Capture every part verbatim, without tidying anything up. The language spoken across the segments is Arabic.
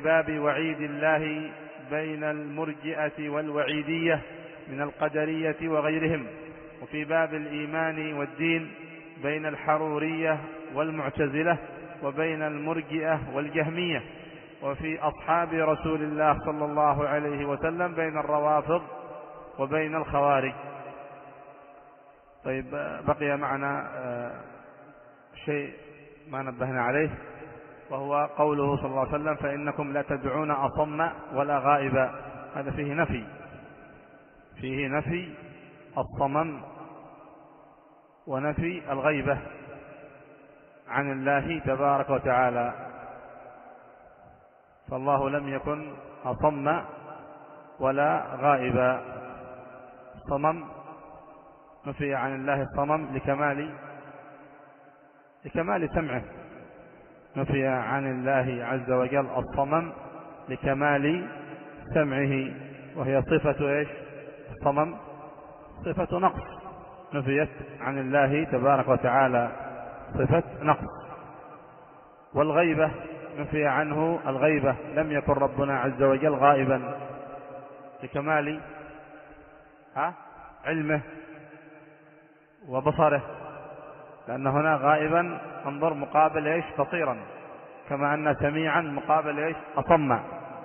باب وعيد الله بين المرجئة والوعيدية من القدرية وغيرهم، وفي باب الإيمان والدين بين الحرورية والمعتزلة وبين المرجئة والجهمية، وفي أصحاب رسول الله صلى الله عليه وسلم بين الروافض وبين الخوارج. طيب، بقي معنا شيء ما نبهنا عليه، وهو قوله صلى الله عليه وسلم: فإنكم لا تدعون أصم ولا غائبا. هذا فيه نفي، فيه نفي الصمم ونفي الغيبة عن الله تبارك وتعالى، فالله لم يكن أصم ولا غائبا. الصمم نفي عن الله الصمم لكمال لكمال سمعه، نفي عن الله عز وجل الصمم لكمال سمعه، وهي صفة ايش؟ الصمم صفة نقص، نفيت عن الله تبارك وتعالى صفة نقص. والغيبة نفي عنه الغيبة، لم يكن ربنا عز وجل غائبا لكمال ها علمه وبصره، لأن هنا غائبا انظر مقابل ايش؟ بصيرا، كما أن سميعا مقابل ايش؟ أصم،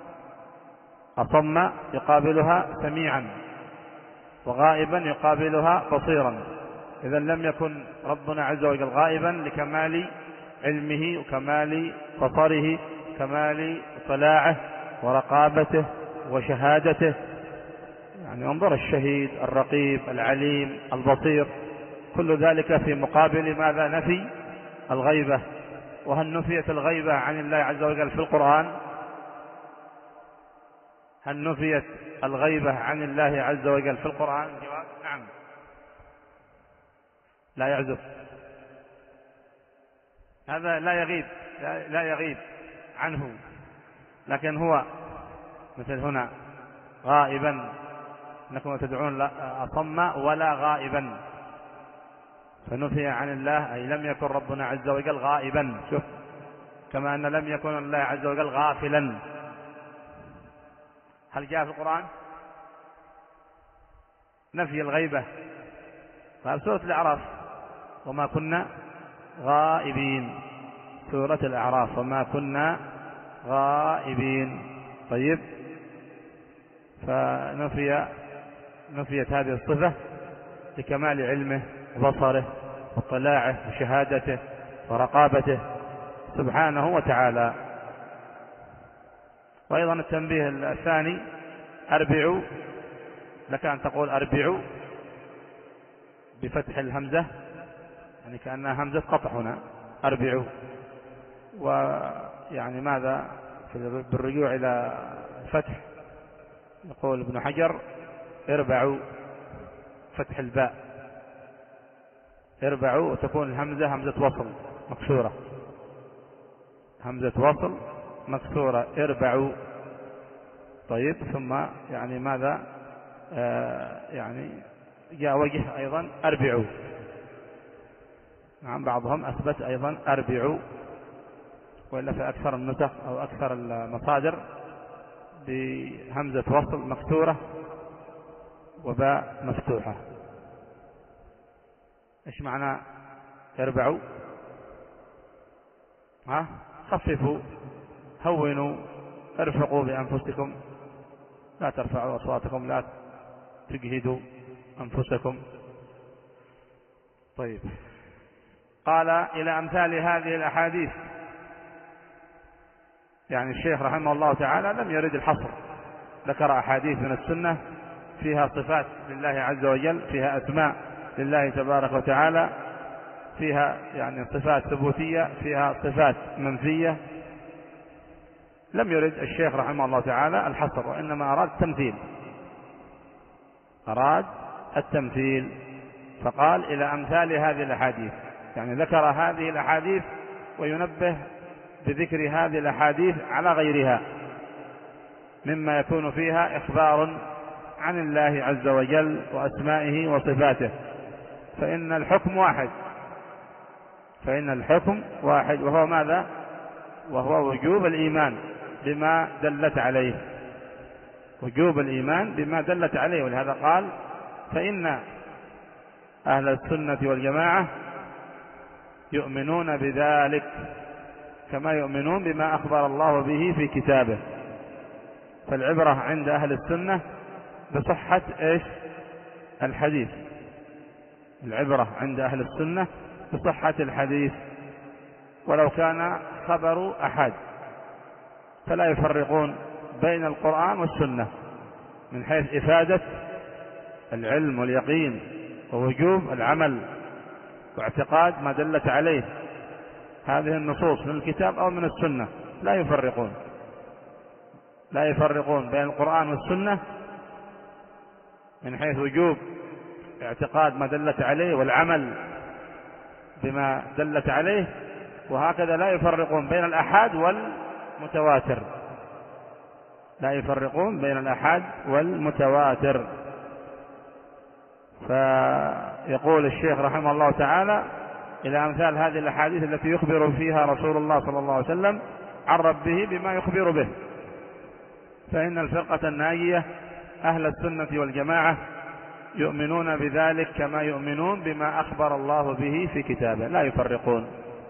أصم يقابلها سميعا، وغائبا يقابلها بصيرا. إذا لم يكن ربنا عز وجل غائبا لكمال علمه وكمال بصره، كمال اطلاعه ورقابته وشهادته. يعني انظر الشهيد الرقيب العليم البصير، كل ذلك في مقابل ماذا؟ نفي الغيبة. وهل نفيت الغيبة عن الله عز وجل في القرآن؟ هل نفيت الغيبة عن الله عز وجل في القرآن؟ جواب: نعم، لا يعزب، هذا لا يغيب، لا يغيب عنه، لكن هو مثل هنا غائبا، انكم تدعون أصم ولا غائبا، فنفي عن الله أي لم يكن ربنا عز وجل غائبا. شوف، كما أن لم يكن الله عز وجل غافلا. هل جاء في القرآن نفي الغيبة؟ قال سورة الأعراف: وما كنا غائبين، سورة الأعراف: وما كنا غائبين. طيب، فنفي نفيت هذه الصفة لكمال علمه وبصره واطلاعه وشهادته ورقابته سبحانه وتعالى. وأيضا التنبيه الثاني: أربعوا، لك أن تقول أربعوا بفتح الهمزة، يعني كأنها همزة قطع هنا، أربعوا. ويعني ماذا بالرجوع إلى الفتح يقول ابن حجر: اربعوا، فتح الباء، اربعوا، وتكون الهمزة همزة وصل مكسورة، همزة وصل مكسورة، اربعوا. طيب، ثم يعني ماذا آه يعني جاء وجه أيضا أربعوا، نعم، بعضهم أثبت أيضا أربعوا، وإلا في أكثر النسخ أو أكثر المصادر بهمزة وصل مكسورة وباء مفتوحة. إيش معنى اربعوا؟ ها خففوا، هونوا، ارفقوا بأنفسكم، لا ترفعوا أصواتكم، لا تجهدوا أنفسكم. طيب، قال: إلى أمثال هذه الأحاديث. يعني الشيخ رحمه الله تعالى لم يرد الحصر، ذكر أحاديث من السنة فيها صفات لله عز وجل، فيها أسماء لله تبارك وتعالى، فيها يعني صفات ثبوتية، فيها صفات منفية. لم يرد الشيخ رحمه الله تعالى الحصر، وإنما أراد التمثيل، أراد التمثيل، فقال: إلى أمثال هذه الأحاديث، يعني ذكر هذه الأحاديث وينبه بذكر هذه الأحاديث على غيرها مما يكون فيها إخبار عن الله عز وجل وأسمائه وصفاته. فإن الحكم واحد، فإن الحكم واحد، وهو ماذا؟ وهو وجوب الإيمان بما دلت عليه، وجوب الإيمان بما دلت عليه. ولهذا قال فإن أهل السنة والجماعة يؤمنون بذلك كما يؤمنون بما أخبر الله به في كتابه. فالعبرة عند أهل السنة بصحة إيش؟ الحديث. العبرة عند أهل السنة بصحة الحديث ولو كان خبر أحد، فلا يفرقون بين القرآن والسنة من حيث إفادة العلم واليقين ووجوب العمل واعتقاد ما دلت عليه هذه النصوص من الكتاب أو من السنة. لا يفرقون لا يفرقون بين القرآن والسنة من حيث وجوب اعتقاد ما دلت عليه والعمل بما دلت عليه، وهكذا لا يفرقون بين الآحاد والمتواتر لا يفرقون بين الآحاد والمتواتر. فيقول الشيخ رحمه الله تعالى إلى أمثال هذه الأحاديث التي يخبر فيها رسول الله صلى الله عليه وسلم عن ربه بما يخبر به، فإن الفرقة الناجية أهل السنة والجماعة يؤمنون بذلك كما يؤمنون بما أخبر الله به في كتابه، لا يفرقون.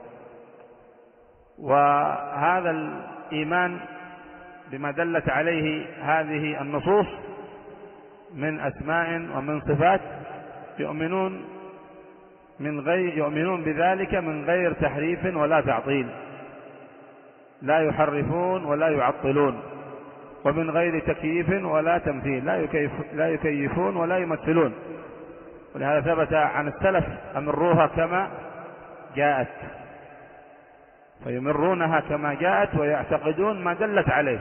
وهذا الإيمان بما دلت عليه هذه النصوص من أسماء ومن صفات يؤمنون من غير يؤمنون بذلك من غير تحريف ولا تعطيل، لا يحرفون ولا يعطلون، ومن غير تكييف ولا تمثيل، لا يكيف لا يكيفون ولا يمثلون. ولهذا ثبت عن السلف أمروها كما جاءت، فيمرونها كما جاءت ويعتقدون ما دلت عليه،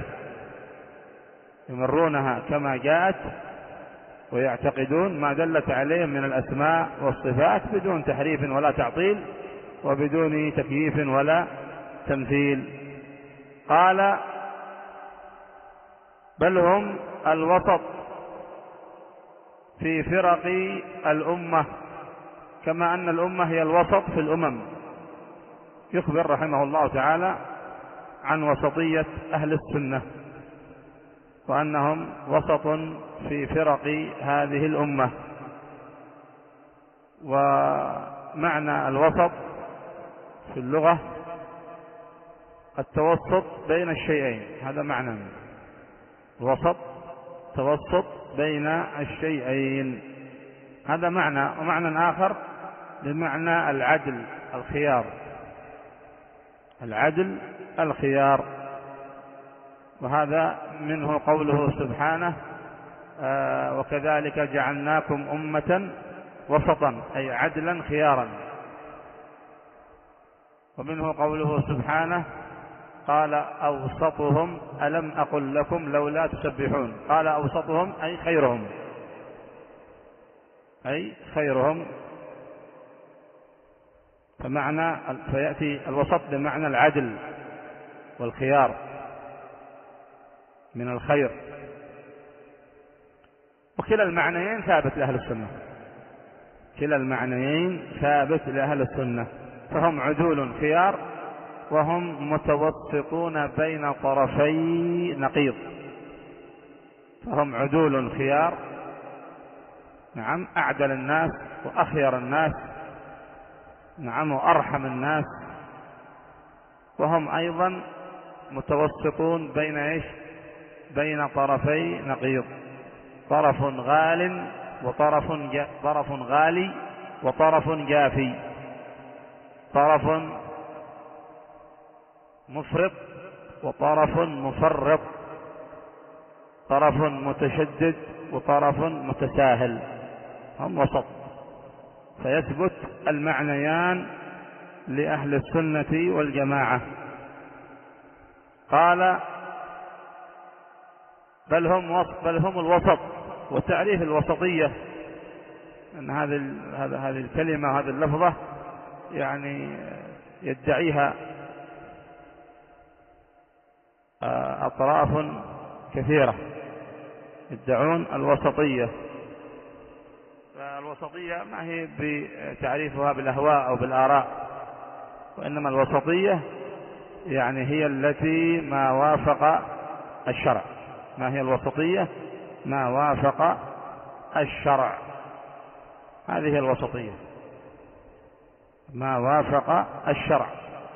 يمرونها كما جاءت ويعتقدون ما دلت عليه من الأسماء والصفات بدون تحريف ولا تعطيل وبدون تكييف ولا تمثيل. قال بل هم الوسط في فرق الأمة كما أن الأمة هي الوسط في الأمم. يخبر رحمه الله تعالى عن وسطية أهل السنة وأنهم وسط في فرق هذه الأمة. ومعنى الوسط في اللغة التوسط بين الشيئين، هذا معنى الوسط، توسط بين الشيئين، هذا معنى. ومعنى آخر بمعنى العدل الخيار، العدل الخيار. وهذا منه قوله سبحانه آه وكذلك جعلناكم أمة وسطا، أي عدلا خيارا. ومنه قوله سبحانه قال أوسطهم ألم أقل لكم لولا تسبحون، قال أوسطهم أي خيرهم، أي خيرهم. فمعنى فيأتي الوسط بمعنى العدل والخيار من الخير. وكلا المعنيين ثابت لأهل السنة، كلا المعنيين ثابت لأهل السنة، فهم عدول خيار وهم متوسطون بين طرفي نقيض. فهم عدول خيار، نعم، أعدل الناس وأخير الناس، نعم، وأرحم الناس. وهم أيضا متوسطون بين إيش؟ بين طرفي نقيض، طرف غال وطرف جا طرف غالي وطرف جافي، طرف مفرط وطرف مفرط، طرف متشدد وطرف متساهل، هم وسط. فيثبت المعنيان لأهل السنة والجماعة. قال بل هم بل هم الوسط. وتعريف الوسطية أن هذه هذه الكلمة وهذه اللفظة يعني يدعيها أطراف كثيرة، يدعون الوسطية. فالوسطية ما هي بتعريفها بالأهواء أو بالآراء، وإنما الوسطية يعني هي التي ما وافق الشرع. ما هي الوسطية؟ ما وافق الشرع، هذه هي الوسطية، ما وافق الشرع.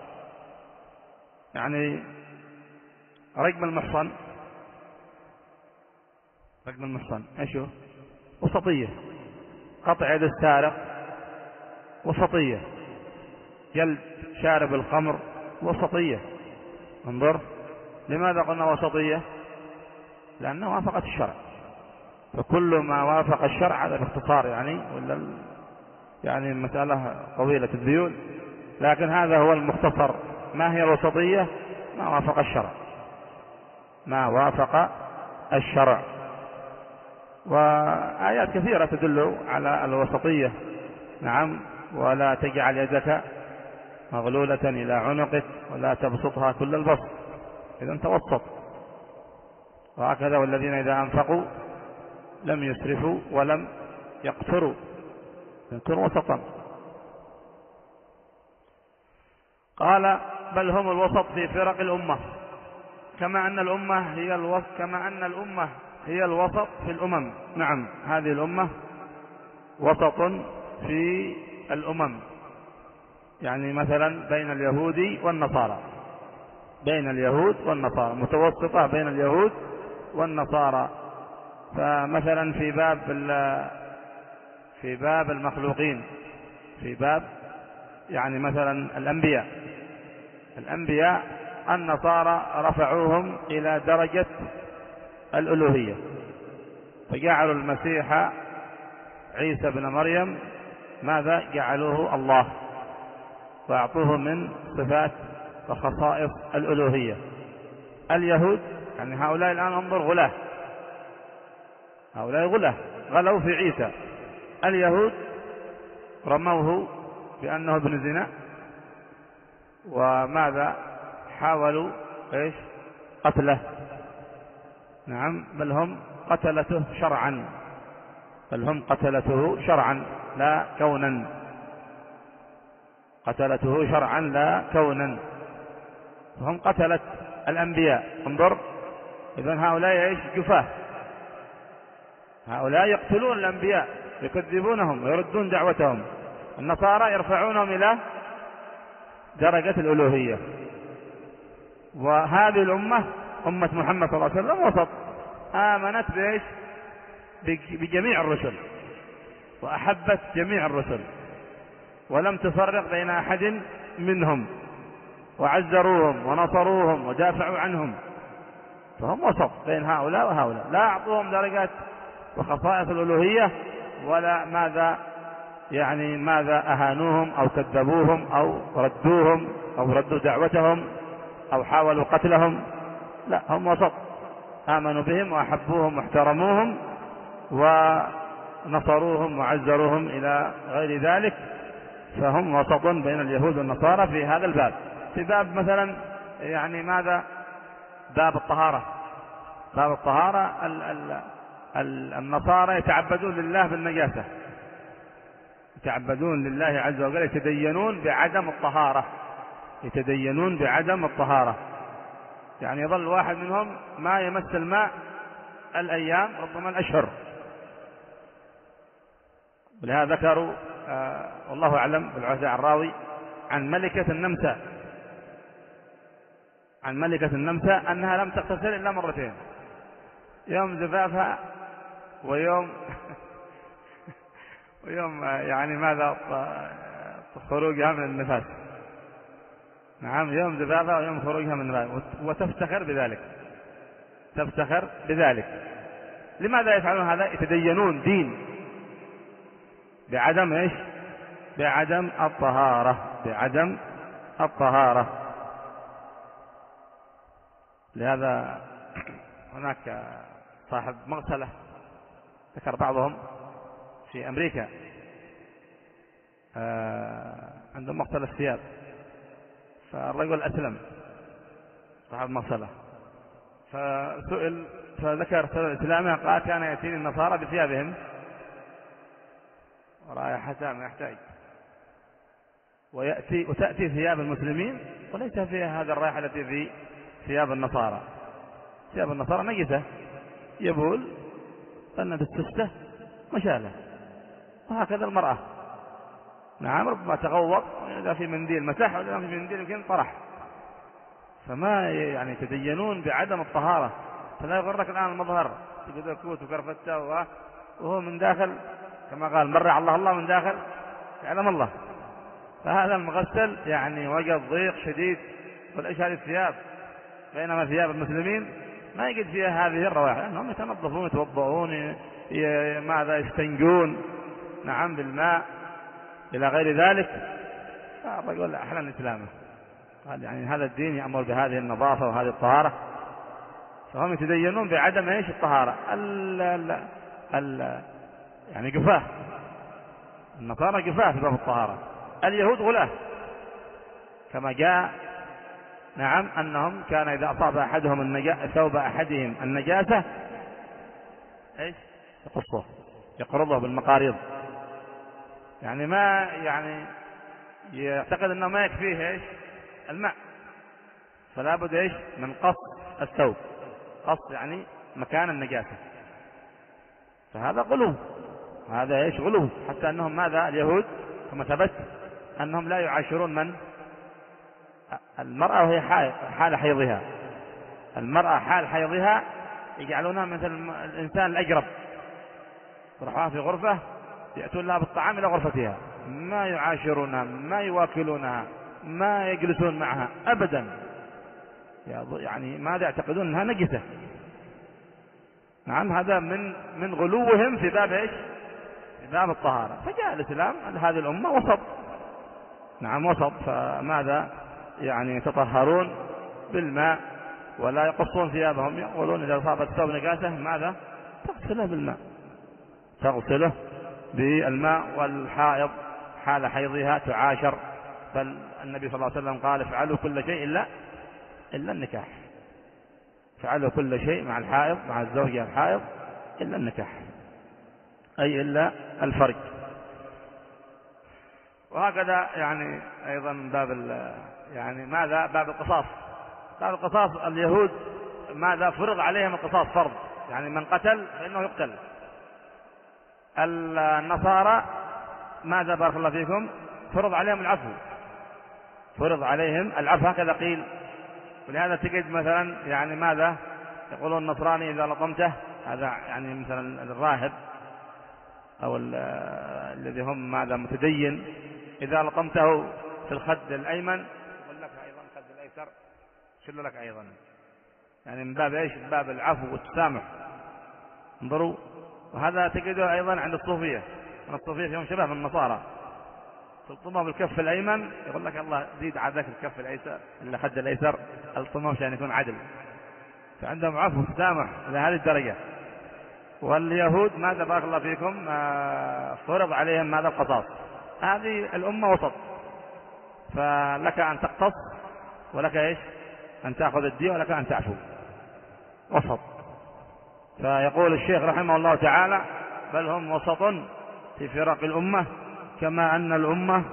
يعني رجم المحصن، رجم المحصن ايش هو؟ وسطية. قطع يد السارق وسطية. جلد شارب الخمر وسطية. انظر، لماذا قلنا وسطية؟ لأنه وافقت الشرع. فكل ما وافق الشرع هذا باختصار يعني، ولا يعني مسألة طويلة الذيول، لكن هذا هو المختصر. ما هي الوسطية؟ ما وافق الشرع، ما وافق الشرع. وآيات كثيرة تدل على الوسطية. نعم، ولا تجعل يدك مغلولة إلى عنقك ولا تبسطها كل البسط، إذن توسط. وهكذا والذين إذا أنفقوا لم يسرفوا ولم يقتروا، يكون وسطا. قال بل هم الوسط في فرق الأمة، كما أن الأمة هي الوسط، كما أن الأمة هي الوسط في الأمم. نعم، هذه الأمة وسط في الأمم، يعني مثلا بين اليهود والنصارى، بين اليهود والنصارى، متوسطة بين اليهود والنصارى. فمثلا في باب في باب المخلوقين، في باب يعني مثلا الأنبياء، الأنبياء النصارى رفعوهم إلى درجة الألوهية، فجعلوا المسيح عيسى بن مريم ماذا؟ جعلوه الله، وأعطوه من صفات وخصائص الألوهية. اليهود يعني هؤلاء الآن انظر غلاة، هؤلاء غلاة غلوا في عيسى. اليهود رموه بأنه ابن زنا، وماذا؟ حاولوا ايش؟ قتله. نعم، بل هم قتلته شرعا، بل هم قتلته شرعا لا كونا، قتلته شرعا لا كونا، فهم قتلت الأنبياء. انظر، إذن هؤلاء ايش؟ جفاه، هؤلاء يقتلون الأنبياء، يكذبونهم ويردون دعوتهم. النصارى يرفعونهم إلى درجة الألوهية. وهذه الأمة أمة محمد صلى الله عليه وسلم وسط، آمنت بإيش؟ بجميع الرسل، وأحبت جميع الرسل، ولم تفرق بين أحد منهم، وعزروهم ونصروهم ودافعوا عنهم. فهم وسط بين هؤلاء وهؤلاء، لا أعطوهم درجات وخصائص الألوهية، ولا ماذا يعني ماذا أهانوهم أو كذبوهم أو ردوهم أو ردوا دعوتهم أو حاولوا قتلهم. لا، هم وسط، آمنوا بهم وأحبوهم واحترموهم ونصروهم وعزروهم إلى غير ذلك. فهم وسط بين اليهود والنصارى في هذا الباب. في باب مثلا يعني ماذا؟ باب الطهارة، باب الطهارة ال ال ال النصارى يتعبدون لله بالنجاسة، يتعبدون لله عز وجل، يتدينون بعدم الطهارة، يتدينون بعدم الطهارة. يعني يظل واحد منهم ما يمس الماء الأيام، ربما الأشهر. ولهذا ذكروا آه والله أعلم بالعهد الراوي عن ملكة النمسا، عن ملكة النمسا أنها لم تغتسل إلا مرتين، يوم زفافها ويوم ويوم يعني ماذا؟ خروجها من النفاس. نعم، يوم زفافها ويوم خروجها من النفاس، وتفتخر بذلك، تفتخر بذلك. لماذا يفعلون هذا؟ يتدينون دين بعدم ايش؟ بعدم الطهارة، بعدم الطهارة. لهذا هناك صاحب مغسلة ذكر بعضهم في أمريكا عندهم مغسلة ثياب، فالرجل أسلم صاحب مغسلة، فسئل فذكر سبب إسلامه، قال كان يأتيني النصارى بثيابهم ورائحتها ما يحتاج، ويأتي وتأتي ثياب المسلمين وليس فيها هذا الرائحة التي في ثياب النصارى. ثياب النصارى نجسة، يبول أن بالسستة مشالة، وهكذا المرأة. نعم، ربما تغوط، إذا في منديل مسح وإذا في منديل يمكن طرح. فما يعني يتدينون بعدم الطهارة. فلا يغرك الآن المظهر، تقول كوت وكرفته وهو من داخل كما قال مرع الله الله من داخل يعلم الله. فهذا المغسل يعني وجد ضيق شديد. والإيش هذه الثياب، بينما ثياب المسلمين ما يجد فيها هذه الروائح، لأنهم يتنظفون يتوضؤون ماذا يستنجون نعم بالماء إلى غير ذلك. فالرجل أحلى إسلامه، قال يعني هذا الدين يأمر بهذه النظافة وهذه الطهارة. فهم يتدينون بعدم ايش الطهارة. ال ال ال يعني جفاه، النصارى جفاه في باب الطهارة، اليهود غلاة. كما جاء نعم أنهم كان إذا أصاب أحدهم النجا... ثوب أحدهم النجاسة ايش يقصه يقرضه بالمقاريض، يعني ما يعني يعتقد أنه ما يكفيه ايش الماء، فلا بد ايش من قص الثوب، قص يعني مكان النجاسة. فهذا غلو، هذا ايش غلو، حتى أنهم ماذا اليهود كما ثبت أنهم لا يعاشرون من المرأة وهي حال حيضها. المرأة حال حيضها يجعلونها مثل الإنسان الأجرب، يروحوها في غرفة يأتون لها بالطعام إلى غرفتها، ما يعاشرونها، ما يواكلونها، ما يجلسون معها أبدا، يعني ماذا يعتقدون أنها نجسة. نعم، هذا من من غلوهم في باب ايش في باب الطهارة. فجاء الإسلام هذه الأمة وسط، نعم وسط. فماذا يعني يتطهرون بالماء ولا يقصون ثيابهم، يقولون إذا أصابت ثوب نجاسة ماذا تغسله بالماء، تغسله بالماء. والحائض حال حيضها تعاشر، بل النبي صلى الله عليه وسلم قال افعلوا كل شيء إلا إلا النكاح، فعلوا كل شيء مع الحائض مع الزوجة الحائض إلا النكاح، أي إلا الفرج. وهكذا يعني أيضا باب يعني ماذا باب القصاص. باب القصاص اليهود ماذا فرض عليهم القصاص فرض، يعني من قتل فإنه يقتل. النصارى ماذا بارك الله فيكم فرض عليهم العفو، فرض عليهم العفو هكذا قيل. ولهذا تجد مثلا يعني ماذا يقولون النصراني إذا لطمته، هذا يعني مثلا الراهب أو الذي هم ماذا متدين، إذا لطمته في الخد الأيمن يقول لك أيضا الخد الأيسر شل لك أيضا، يعني من باب إيش من باب العفو والتسامح. انظروا. وهذا تجده أيضا عند الصوفية، من الصوفية فيهم شبه من النصارى، تلطمه بالكف الأيمن يقول لك الله زيد عذاك الكف الأيسر الخد الأيسر، الطمه عشان يكون عدل. فعندهم عفو وتسامح إلى هذه الدرجة. واليهود ماذا بارك الله فيكم فرض عليهم ماذا القصاص. هذه الأمة وسط، فلك أن تقتص ولك إيش أن تأخذ الدية ولك أن تعفو، وسط. فيقول الشيخ رحمه الله تعالى بل هم وسط في فرق الأمة، كما أن الأمة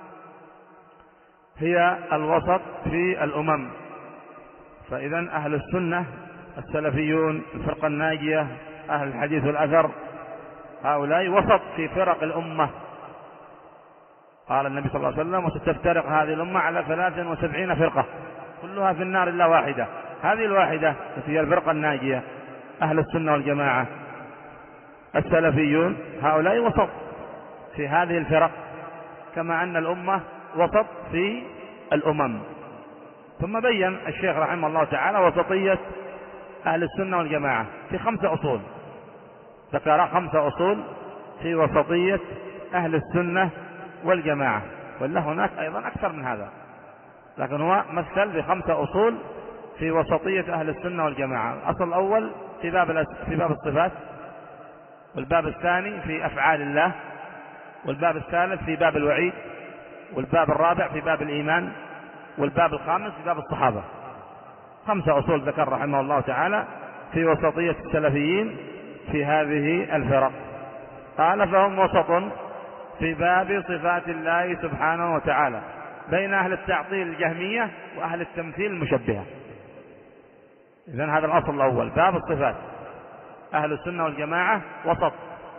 هي الوسط في الأمم. فإذا أهل السنة السلفيون الفرقة الناجية أهل الحديث والأثر هؤلاء وسط في فرق الأمة. قال النبي صلى الله عليه وسلم وستفترق هذه الأمة على ثلاث وسبعين فرقة كلها في النار إلا واحدة. هذه الواحدة التي هي الفرقة الناجية أهل السنة والجماعة السلفيون، هؤلاء وسط في هذه الفرق، كما أن الأمة وسط في الأمم. ثم بين الشيخ رحمه الله تعالى وسطية أهل السنة والجماعة في خمسة أصول، ذكر خمسة أصول في وسطية أهل السنة والجماعة، ولا هناك أيضا أكثر من هذا، لكن هو مثل بخمسة أصول في وسطية أهل السنة والجماعة. الأصل الأول في باب في باب الصفات، والباب الثاني في أفعال الله، والباب الثالث في باب الوعيد، والباب الرابع في باب الإيمان، والباب الخامس في باب الصحابة. خمسة أصول ذكر رحمه الله تعالى في وسطية السلفيين في هذه الفرق. قال فهم وسط في باب صفات الله سبحانه وتعالى بين أهل التعطيل الجهمية وأهل التمثيل المشبهة. إذن هذا الأصل الأول، باب الصفات أهل السنة والجماعة وسط،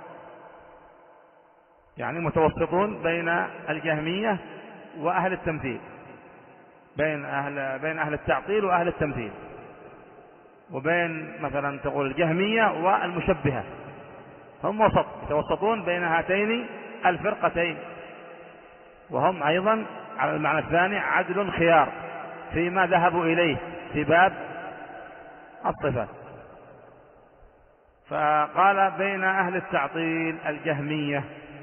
يعني متوسطون بين الجهمية وأهل التمثيل، بين أهل, بين أهل التعطيل وأهل التمثيل، وبين مثلا تقول الجهمية والمشبهة، هم وسط، يتوسطون بين هاتين الفرقتين، وهم أيضا على المعنى الثاني عدل خيار فيما ذهبوا إليه في باب الصفات. فقال بين أهل التعطيل الجهمية،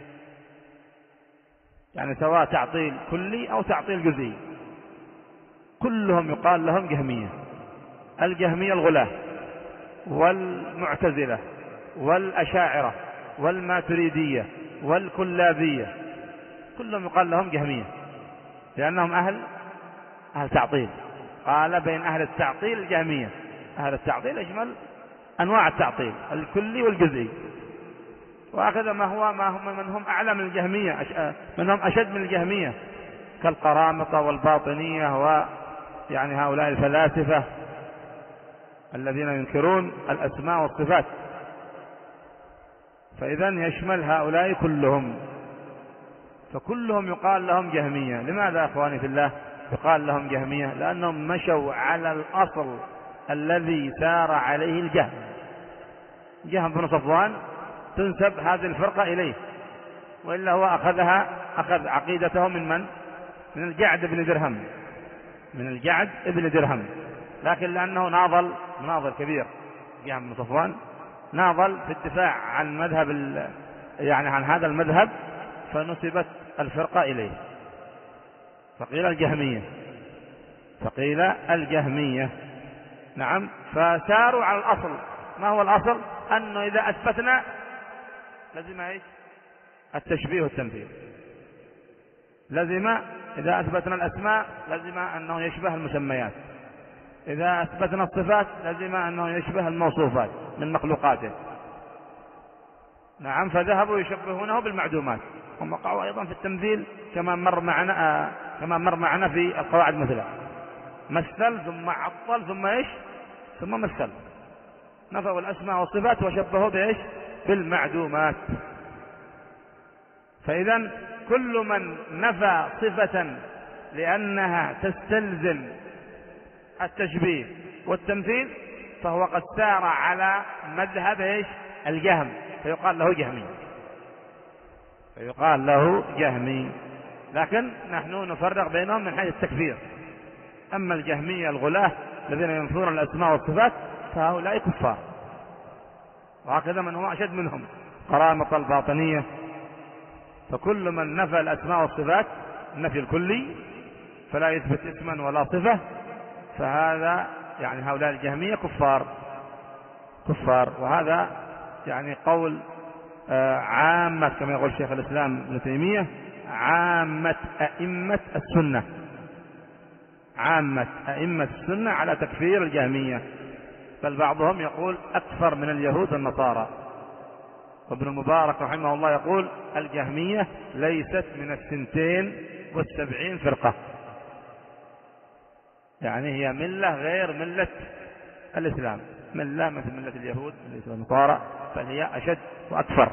يعني سواء تعطيل كلي أو تعطيل جزئي، كلهم يقال لهم جهمية. الجهمية الغلاة والمعتزلة والأشاعرة والماتريدية والكلابية، كلهم يقال لهم جهمية لأنهم أهل أهل تعطيل. قال بين أهل التعطيل الجهمية، أهل التعطيل يشمل أنواع التعطيل الكلي والجزئي، وأخذ ما هو ما هم من هم أعلى من الجهمية، من هم أشد من الجهمية كالقرامطة والباطنية ويعني هؤلاء الفلاسفة الذين ينكرون الأسماء والصفات. فإذن يشمل هؤلاء كلهم، فكلهم يقال لهم جهمية. لماذا يا أخواني في الله يقال لهم جهمية؟ لأنهم مشوا على الأصل الذي سار عليه الجهم. جهم بن صفوان تنسب هذه الفرقة إليه، وإلا هو أخذها أخذ عقيدته من من؟ من الجعد بن درهم، من الجعد بن درهم، لكن لأنه ناضل مناضل كبير جهم بن صفوان، ناضل في الدفاع عن مذهب يعني عن هذا المذهب، فنسبت الفرقة إليه، فقيل الجهمية، فقيل الجهمية. نعم، فساروا على الأصل. ما هو الأصل؟ أنه إذا أثبتنا لازم إيش؟ التشبيه والتمثيل. لازم إذا أثبتنا الأسماء لازم أنه يشبه المسميات، إذا أثبتنا الصفات لازم أنه يشبه الموصوفات من مخلوقاته. نعم، فذهبوا يشبهونه بالمعدومات، هم وقعوا أيضا في التمثيل كما مر معنا آه كما مر معنا في القواعد مثلا، مثل ثم عطل ثم إيش؟ ثم مثل، نفوا الأسماء والصفات وشبهوا بإيش؟ بالمعدومات. فإذا كل من نفى صفة لأنها تستلزم التشبيه والتمثيل فهو قد سار على مذهب إيش؟ الجهم، فيقال له جهمي، فيقال له جهمي. لكن نحن نفرق بينهم من حيث التكفير. أما الجهمية الغلاة الذين ينفون الأسماء والصفات فهؤلاء كفار، وهكذا من هو أشد منهم قرامطة الباطنية. فكل من نفى الأسماء والصفات النفي الكلي فلا يثبت اسما ولا صفة، فهذا يعني هؤلاء الجهمية كفار كفار وهذا يعني قول عامة كما يقول شيخ الإسلام ابن تيمية، عامة أئمة السنة، عامة أئمة السنة على تكفير الجهمية، بل بعضهم يقول أكثر من اليهود والنصارى. وابن المبارك رحمه الله يقول الجهمية ليست من الثنتين والسبعين فرقة، يعني هي ملة غير ملة الإسلام، ملة مثل ملة اليهود والنصارى، بل هي أشد وأكثر.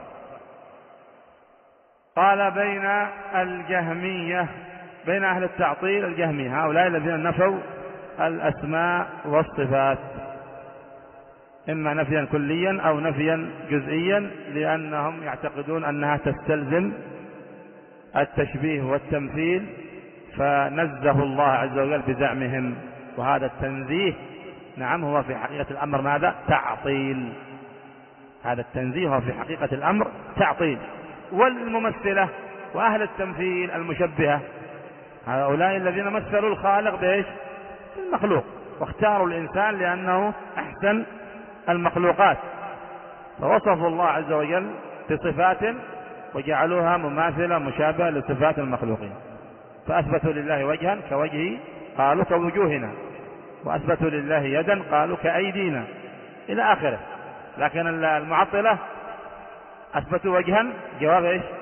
قال بين الجهمية بين أهل التعطيل الجهمية، هؤلاء الذين نفوا الأسماء والصفات إما نفيا كليا أو نفيا جزئيا، لأنهم يعتقدون أنها تستلزم التشبيه والتمثيل، فنزه الله عز وجل بزعمهم. وهذا التنزيه نعم هو في حقيقة الأمر ماذا؟ تعطيل. هذا التنزيه هو في حقيقة الأمر تعطيل. والممثلة وأهل التمثيل المشبهة هؤلاء الذين مثلوا الخالق بإيش؟ المخلوق، واختاروا الإنسان لأنه أحسن المخلوقات، فوصفوا الله عز وجل بصفات وجعلوها مماثلة مشابهة لصفات المخلوقين، فأثبتوا لله وجها كوجهه قالوا كوجوهنا، وأثبتوا لله يدا قالوا كأيدينا إلى آخره. لكن المعطلة أثبتوا وجها جواب إيش؟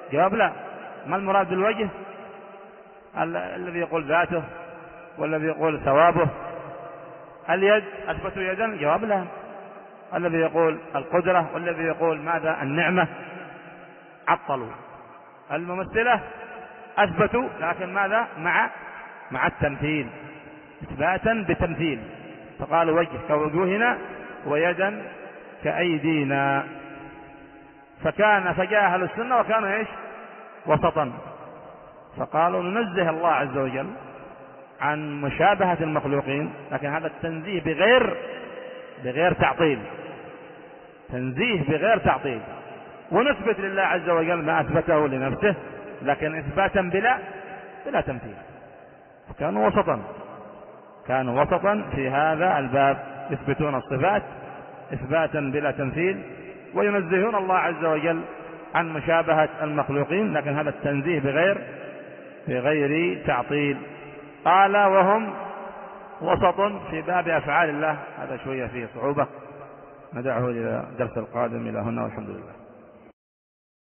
جواب لا. ما المراد بالوجه؟ الذي يقول ذاته والذي يقول ثوابه. اليد أثبتوا يدا؟ جواب لا. الذي يقول القدرة والذي يقول ماذا؟ النعمة. عطلوا. الممثلة أثبتوا لكن ماذا؟ مع مع التمثيل، إثباتا بتمثيل، فقالوا وجه كوجوهنا ويدا كأيدينا. فكان فجاء أهل السنة وكانوا إيش؟ وسطا، فقالوا ننزه الله عز وجل عن مشابهة المخلوقين، لكن هذا التنزيه بغير بغير تعطيل، تنزيه بغير تعطيل، ونثبت لله عز وجل ما أثبته لنفسه لكن إثباتا بلا بلا تمثيل. كانوا وسطا، كانوا وسطا في هذا الباب، يثبتون الصفات إثباتا بلا تمثيل، وينزهون الله عز وجل عن مشابهة المخلوقين، لكن هذا التنزيه بغير بغير تعطيل. قال وهم وسط في باب أفعال الله. هذا شوية فيه صعوبة، ندعه إلى الدرس القادم. إلى هنا والحمد لله.